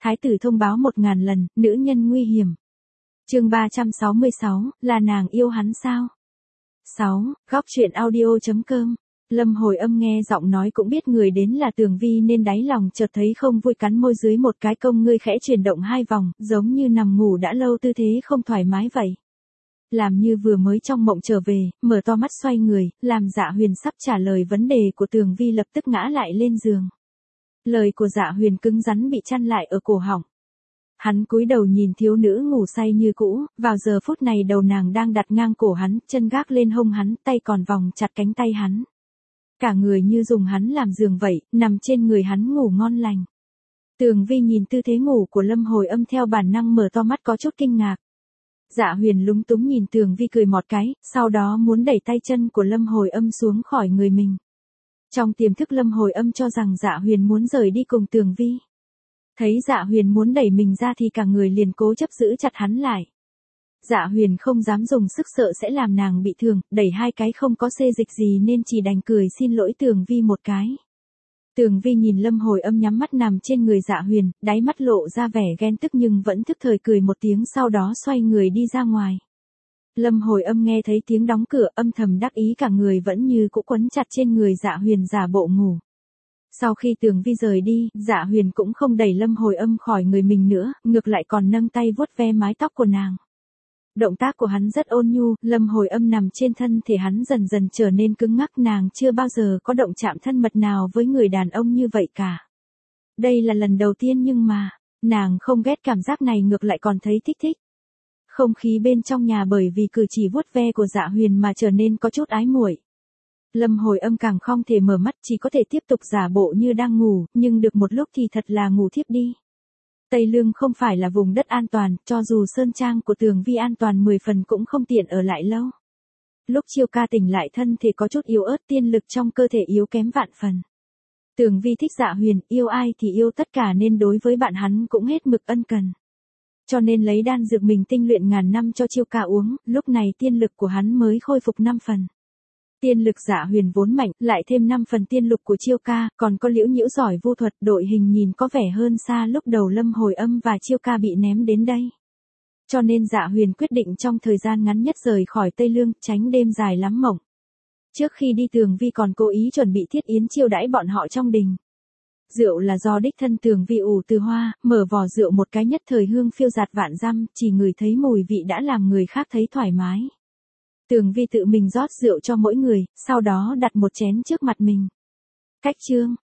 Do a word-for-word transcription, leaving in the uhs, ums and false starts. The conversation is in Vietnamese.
Thái tử thông báo một ngàn lần, nữ nhân nguy hiểm. Chương ba trăm sáu mươi sáu, là nàng yêu hắn sao? sáu. Góc truyện audio chấm com. Lâm Hồi Âm nghe giọng nói cũng biết người đến là Tường Vi nên đáy lòng chợt thấy không vui, cắn môi dưới một cái, công ngươi khẽ chuyển động hai vòng, giống như nằm ngủ đã lâu tư thế không thoải mái vậy. Làm như vừa mới trong mộng trở về, mở to mắt xoay người, làm Dạ Huyền sắp trả lời vấn đề của Tường Vi lập tức ngã lại lên giường. Lời của Dạ Huyền cứng rắn bị chặn lại ở cổ họng. Hắn cúi đầu nhìn thiếu nữ ngủ say như cũ, vào giờ phút này đầu nàng đang đặt ngang cổ hắn, chân gác lên hông hắn, tay còn vòng chặt cánh tay hắn. Cả người như dùng hắn làm giường vậy, nằm trên người hắn ngủ ngon lành. Tường Vi nhìn tư thế ngủ của Lâm Hồi Âm theo bản năng mở to mắt có chút kinh ngạc. Dạ Huyền lúng túng nhìn Tường Vi cười một cái, sau đó muốn đẩy tay chân của Lâm Hồi Âm xuống khỏi người mình. Trong tiềm thức Lâm Hồi Âm cho rằng Dạ Huyền muốn rời đi cùng Tường Vi. Thấy Dạ Huyền muốn đẩy mình ra thì cả người liền cố chấp giữ chặt hắn lại. Dạ Huyền không dám dùng sức, sợ sẽ làm nàng bị thương, đẩy hai cái không có xê dịch gì nên chỉ đành cười xin lỗi Tường Vi một cái. Tường Vi nhìn Lâm Hồi Âm nhắm mắt nằm trên người Dạ Huyền, đáy mắt lộ ra vẻ ghen tức nhưng vẫn thức thời cười một tiếng, sau đó xoay người đi ra ngoài. Lâm Hồi Âm nghe thấy tiếng đóng cửa, âm thầm đắc ý, cả người vẫn như cũ quấn chặt trên người Dạ Huyền giả bộ ngủ. Sau khi Tường Vi rời đi, Dạ Huyền cũng không đẩy Lâm Hồi Âm khỏi người mình nữa, ngược lại còn nâng tay vuốt ve mái tóc của nàng. Động tác của hắn rất ôn nhu, Lâm Hồi Âm nằm trên thân thể hắn dần dần trở nên cứng ngắc, nàng chưa bao giờ có động chạm thân mật nào với người đàn ông như vậy cả. Đây là lần đầu tiên nhưng mà, nàng không ghét cảm giác này, ngược lại còn thấy thích thích. Không khí bên trong nhà bởi vì cử chỉ vuốt ve của Dạ Huyền mà trở nên có chút ái muội. Lâm Hồi Âm càng không thể mở mắt, chỉ có thể tiếp tục giả bộ như đang ngủ, nhưng được một lúc thì thật là ngủ thiếp đi. Tây Lương không phải là vùng đất an toàn, cho dù sơn trang của Tường Vi an toàn mười phần cũng không tiện ở lại lâu. Lúc Chiêu Ca tỉnh lại thân thể có chút yếu ớt, tiên lực trong cơ thể yếu kém vạn phần. Tường Vi thích Dạ Huyền, yêu ai thì yêu tất cả nên đối với bạn hắn cũng hết mực ân cần. Cho nên lấy đan dược mình tinh luyện ngàn năm cho Chiêu Ca uống, lúc này tiên lực của hắn mới khôi phục năm phần. Tiên lực Dạ Huyền vốn mạnh, lại thêm năm phần tiên lực của Chiêu Ca, còn có Liễu Nhiễu giỏi vu thuật, đội hình nhìn có vẻ hơn xa lúc đầu Lâm Hồi Âm và Chiêu Ca bị ném đến đây. Cho nên Dạ Huyền quyết định trong thời gian ngắn nhất rời khỏi Tây Lương, tránh đêm dài lắm mộng. Trước khi đi Tường Vi còn cố ý chuẩn bị thiết yến chiêu đãi bọn họ trong đình. Rượu là do đích thân Tường Vi ủ từ hoa, mở vò rượu một cái nhất thời hương phiêu dạt vạn dặm, chỉ ngửi thấy mùi vị đã làm người khác thấy thoải mái. Tường Vi tự mình rót rượu cho mỗi người, sau đó đặt một chén trước mặt mình. Cách chương,